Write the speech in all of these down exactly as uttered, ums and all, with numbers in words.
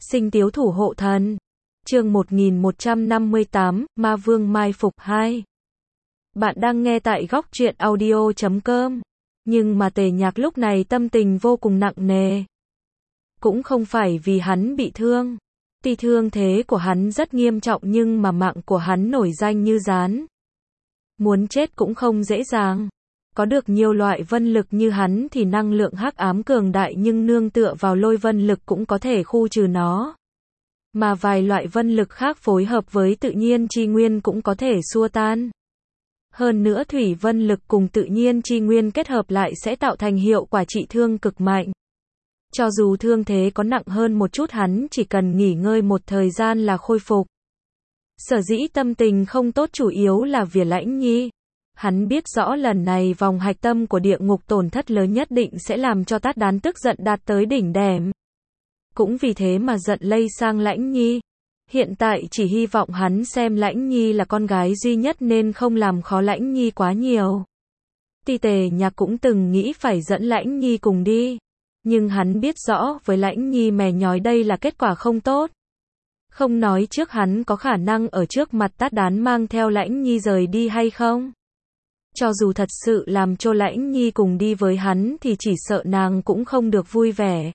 Sinh tiếu thủ hộ thần. Chương một nghìn một trăm năm mươi tám, Ma Vương mai phục hai. Bạn đang nghe tại góc truyện audio chấm com. Nhưng mà Tề Nhạc lúc này tâm tình vô cùng nặng nề. Cũng không phải vì hắn bị thương. Tuy thương thế của hắn rất nghiêm trọng nhưng mà mạng của hắn nổi danh như rán. Muốn chết cũng không dễ dàng. Có được nhiều loại vân lực như hắn thì năng lượng hắc ám cường đại nhưng nương tựa vào lôi vân lực cũng có thể khu trừ nó. Mà vài loại vân lực khác phối hợp với tự nhiên chi nguyên cũng có thể xua tan. Hơn nữa thủy vân lực cùng tự nhiên chi nguyên kết hợp lại sẽ tạo thành hiệu quả trị thương cực mạnh. Cho dù thương thế có nặng hơn một chút hắn chỉ cần nghỉ ngơi một thời gian là khôi phục. Sở dĩ tâm tình không tốt chủ yếu là vì Lãnh Nhi. Hắn biết rõ lần này vòng hạch tâm của địa ngục tổn thất lớn nhất định sẽ làm cho Tát Đán tức giận đạt tới đỉnh đèm. Cũng vì thế mà giận lây sang Lãnh Nhi. Hiện tại chỉ hy vọng hắn xem Lãnh Nhi là con gái duy nhất nên không làm khó Lãnh Nhi quá nhiều. Tuy Tề Nhạc cũng từng nghĩ phải dẫn Lãnh Nhi cùng đi. Nhưng hắn biết rõ với Lãnh Nhi mè nhói đây là kết quả không tốt. Không nói trước hắn có khả năng ở trước mặt Tát Đán mang theo Lãnh Nhi rời đi hay không. Cho dù thật sự làm cho Lãnh Nhi cùng đi với hắn thì chỉ sợ nàng cũng không được vui vẻ.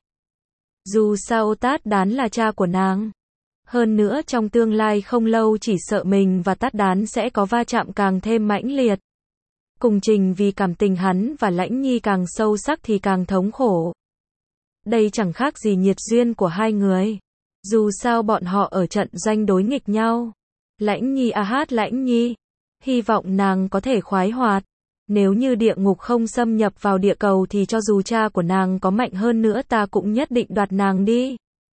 Dù sao Tát Đán là cha của nàng. Hơn nữa trong tương lai không lâu chỉ sợ mình và Tát Đán sẽ có va chạm càng thêm mãnh liệt. Cùng trình vì cảm tình hắn và Lãnh Nhi càng sâu sắc thì càng thống khổ. Đây chẳng khác gì nhiệt duyên của hai người. Dù sao bọn họ ở trận doanh đối nghịch nhau. Lãnh Nhi à hát Lãnh Nhi. Hy vọng nàng có thể khoái hoạt. Nếu như địa ngục không xâm nhập vào địa cầu thì cho dù cha của nàng có mạnh hơn nữa ta cũng nhất định đoạt nàng đi.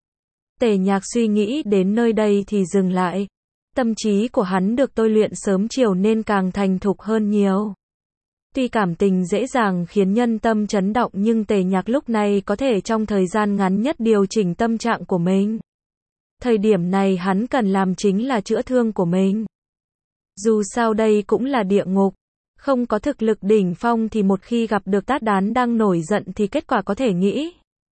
Tề Nhạc suy nghĩ đến nơi đây thì dừng lại. Tâm trí của hắn được tôi luyện sớm chiều nên càng thành thục hơn nhiều. Tuy cảm tình dễ dàng khiến nhân tâm chấn động nhưng Tề Nhạc lúc này có thể trong thời gian ngắn nhất điều chỉnh tâm trạng của mình. Thời điểm này hắn cần làm chính là chữa thương của mình. Dù sao đây cũng là địa ngục. Không có thực lực đỉnh phong thì một khi gặp được Tát Đán đang nổi giận thì kết quả có thể nghĩ.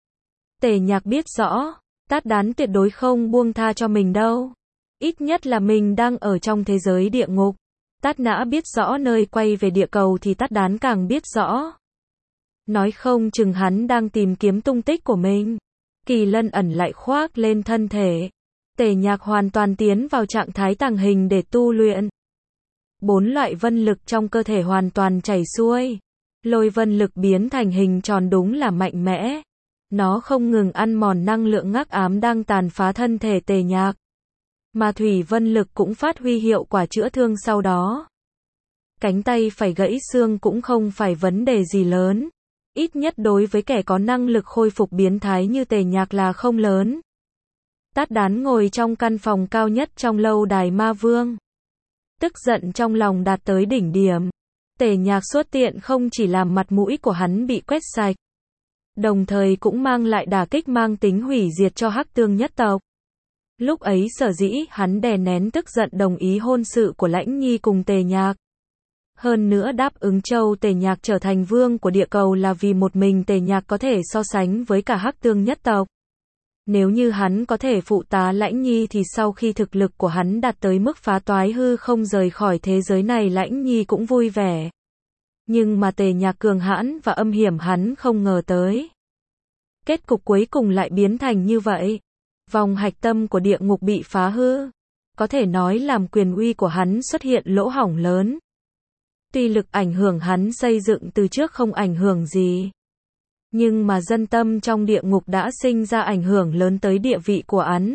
Tề Nhạc biết rõ, Tát Đán tuyệt đối không buông tha cho mình đâu. Ít nhất là mình đang ở trong thế giới địa ngục. Tát Nã biết rõ nơi quay về địa cầu thì Tát Đán càng biết rõ. Nói không chừng hắn đang tìm kiếm tung tích của mình. Kỳ Lân ẩn lại khoác lên thân thể. Tề Nhạc hoàn toàn tiến vào trạng thái tàng hình để tu luyện. Bốn loại vân lực trong cơ thể hoàn toàn chảy xuôi. Lôi vân lực biến thành hình tròn đúng là mạnh mẽ. Nó không ngừng ăn mòn năng lượng hắc ám đang tàn phá thân thể Tề Nhạc. Mà thủy vân lực cũng phát huy hiệu quả chữa thương sau đó. Cánh tay phải gãy xương cũng không phải vấn đề gì lớn. Ít nhất đối với kẻ có năng lực khôi phục biến thái như Tề Nhạc là không lớn. Tát Đán ngồi trong căn phòng cao nhất trong lâu đài Ma Vương. Tức giận trong lòng đạt tới đỉnh điểm. Tề Nhạc xuất tiện không chỉ làm mặt mũi của hắn bị quét sạch. Đồng thời cũng mang lại đả kích mang tính hủy diệt cho Hắc Tương nhất tộc. Lúc ấy sở dĩ hắn đè nén tức giận đồng ý hôn sự của Lãnh Nhi cùng Tề Nhạc. Hơn nữa đáp ứng Châu Tề Nhạc trở thành vương của địa cầu là vì một mình Tề Nhạc có thể so sánh với cả Hắc Tương nhất tộc. Nếu như hắn có thể phụ tá Lãnh Nhi thì sau khi thực lực của hắn đạt tới mức phá toái hư không rời khỏi thế giới này Lãnh Nhi cũng vui vẻ. Nhưng mà Tề Nhạc cường hãn và âm hiểm hắn không ngờ tới. Kết cục cuối cùng lại biến thành như vậy. Vòng hạch tâm của địa ngục bị phá hư. Có thể nói làm quyền uy của hắn xuất hiện lỗ hổng lớn. Tuy lực ảnh hưởng hắn xây dựng từ trước không ảnh hưởng gì. Nhưng mà dân tâm trong địa ngục đã sinh ra ảnh hưởng lớn tới địa vị của hắn.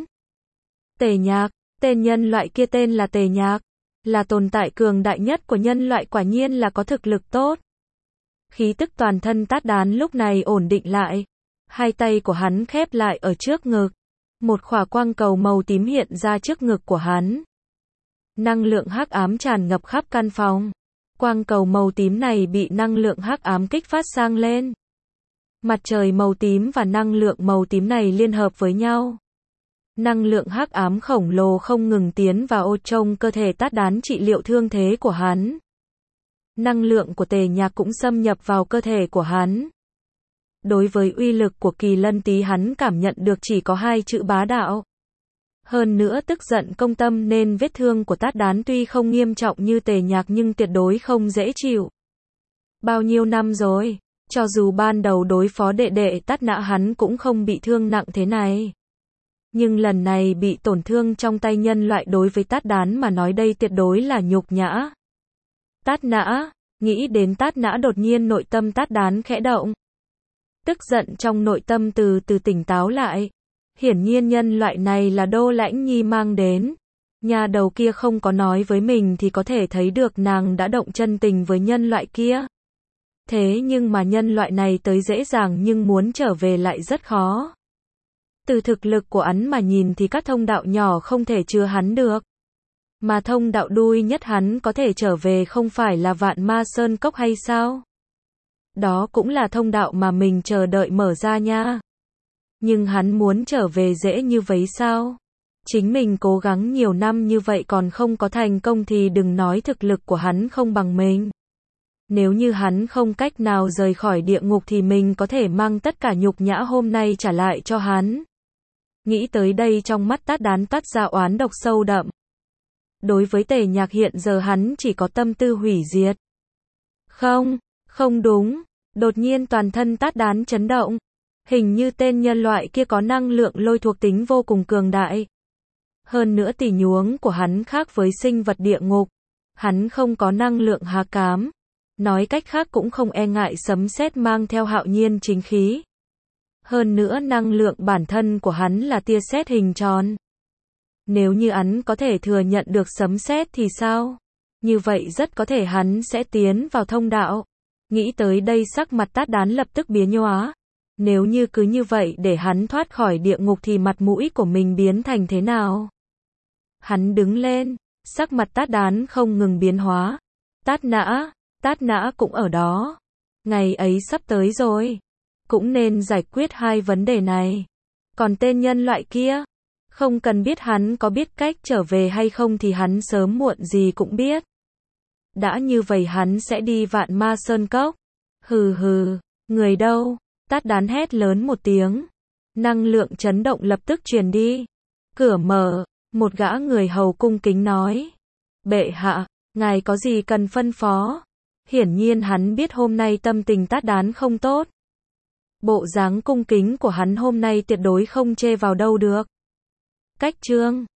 Tề Nhạc, tên nhân loại kia tên là Tề Nhạc. Là tồn tại cường đại nhất của nhân loại quả nhiên là có thực lực tốt. Khí tức toàn thân Tát Đán lúc này ổn định lại. Hai tay của hắn khép lại ở trước ngực. Một khỏa quang cầu màu tím hiện ra trước ngực của hắn. Năng lượng hắc ám tràn ngập khắp căn phòng. Quang cầu màu tím này bị năng lượng hắc ám kích phát sang lên. Mặt trời màu tím và năng lượng màu tím này liên hợp với nhau. Năng lượng hắc ám khổng lồ không ngừng tiến vào ô trong cơ thể Tát Đán trị liệu thương thế của hắn. Năng lượng của Tề Nhạc cũng xâm nhập vào cơ thể của hắn. Đối với uy lực của Kỳ Lân Tý hắn cảm nhận được chỉ có hai chữ bá đạo. Hơn nữa tức giận công tâm nên vết thương của Tát Đán tuy không nghiêm trọng như Tề Nhạc nhưng tuyệt đối không dễ chịu. Bao nhiêu năm rồi, cho dù ban đầu đối phó đệ đệ Tát Nã hắn cũng không bị thương nặng thế này. Nhưng lần này bị tổn thương trong tay nhân loại đối với Tát Đán mà nói đây tuyệt đối là nhục nhã. Tát Nã, nghĩ đến Tát Nã đột nhiên nội tâm Tát Đán khẽ động. Tức giận trong nội tâm từ từ tỉnh táo lại. Hiển nhiên nhân loại này là Đô Lãnh Nhi mang đến. Nhà đầu kia không có nói với mình thì có thể thấy được nàng đã động chân tình với nhân loại kia. Thế nhưng mà nhân loại này tới dễ dàng nhưng muốn trở về lại rất khó. Từ thực lực của hắn mà nhìn thì các thông đạo nhỏ không thể chứa hắn được. Mà thông đạo đuôi nhất hắn có thể trở về không phải là Vạn Ma Sơn Cốc hay sao? Đó cũng là thông đạo mà mình chờ đợi mở ra nha. Nhưng hắn muốn trở về dễ như vậy sao? Chính mình cố gắng nhiều năm như vậy còn không có thành công thì đừng nói thực lực của hắn không bằng mình. Nếu như hắn không cách nào rời khỏi địa ngục thì mình có thể mang tất cả nhục nhã hôm nay trả lại cho hắn. Nghĩ tới đây trong mắt Tát Đán toát ra oán độc sâu đậm. Đối với Tề Nhạc hiện giờ hắn chỉ có tâm tư hủy diệt. Không, không đúng. Đột nhiên toàn thân Tát Đán chấn động. Hình như tên nhân loại kia có năng lượng lôi thuộc tính vô cùng cường đại. Hơn nữa tỉ nhuống của hắn khác với sinh vật địa ngục. Hắn không có năng lượng hà cám. Nói cách khác cũng không e ngại sấm sét mang theo hạo nhiên chính khí. Hơn nữa năng lượng bản thân của hắn là tia sét hình tròn. Nếu như hắn có thể thừa nhận được sấm sét thì sao? Như vậy rất có thể hắn sẽ tiến vào thông đạo. Nghĩ tới đây sắc mặt Tát Đán lập tức biến nhóa. Nếu như cứ như vậy để hắn thoát khỏi địa ngục thì mặt mũi của mình biến thành thế nào? Hắn đứng lên, sắc mặt Tát Đán không ngừng biến hóa. Tát Nã, Tát Nã cũng ở đó. Ngày ấy sắp tới rồi. Cũng nên giải quyết hai vấn đề này. Còn tên nhân loại kia, không cần biết hắn có biết cách trở về hay không thì hắn sớm muộn gì cũng biết. Đã như vậy hắn sẽ đi Vạn Ma Sơn Cốc. Hừ hừ, người đâu? Tát Đán hét lớn một tiếng. Năng lượng chấn động lập tức truyền đi. Cửa mở, một gã người hầu cung kính nói. Bệ hạ, ngài có gì cần phân phó? Hiển nhiên hắn biết hôm nay tâm tình Tát Đán không tốt. Bộ dáng cung kính của hắn hôm nay tuyệt đối không chê vào đâu được. Cách chương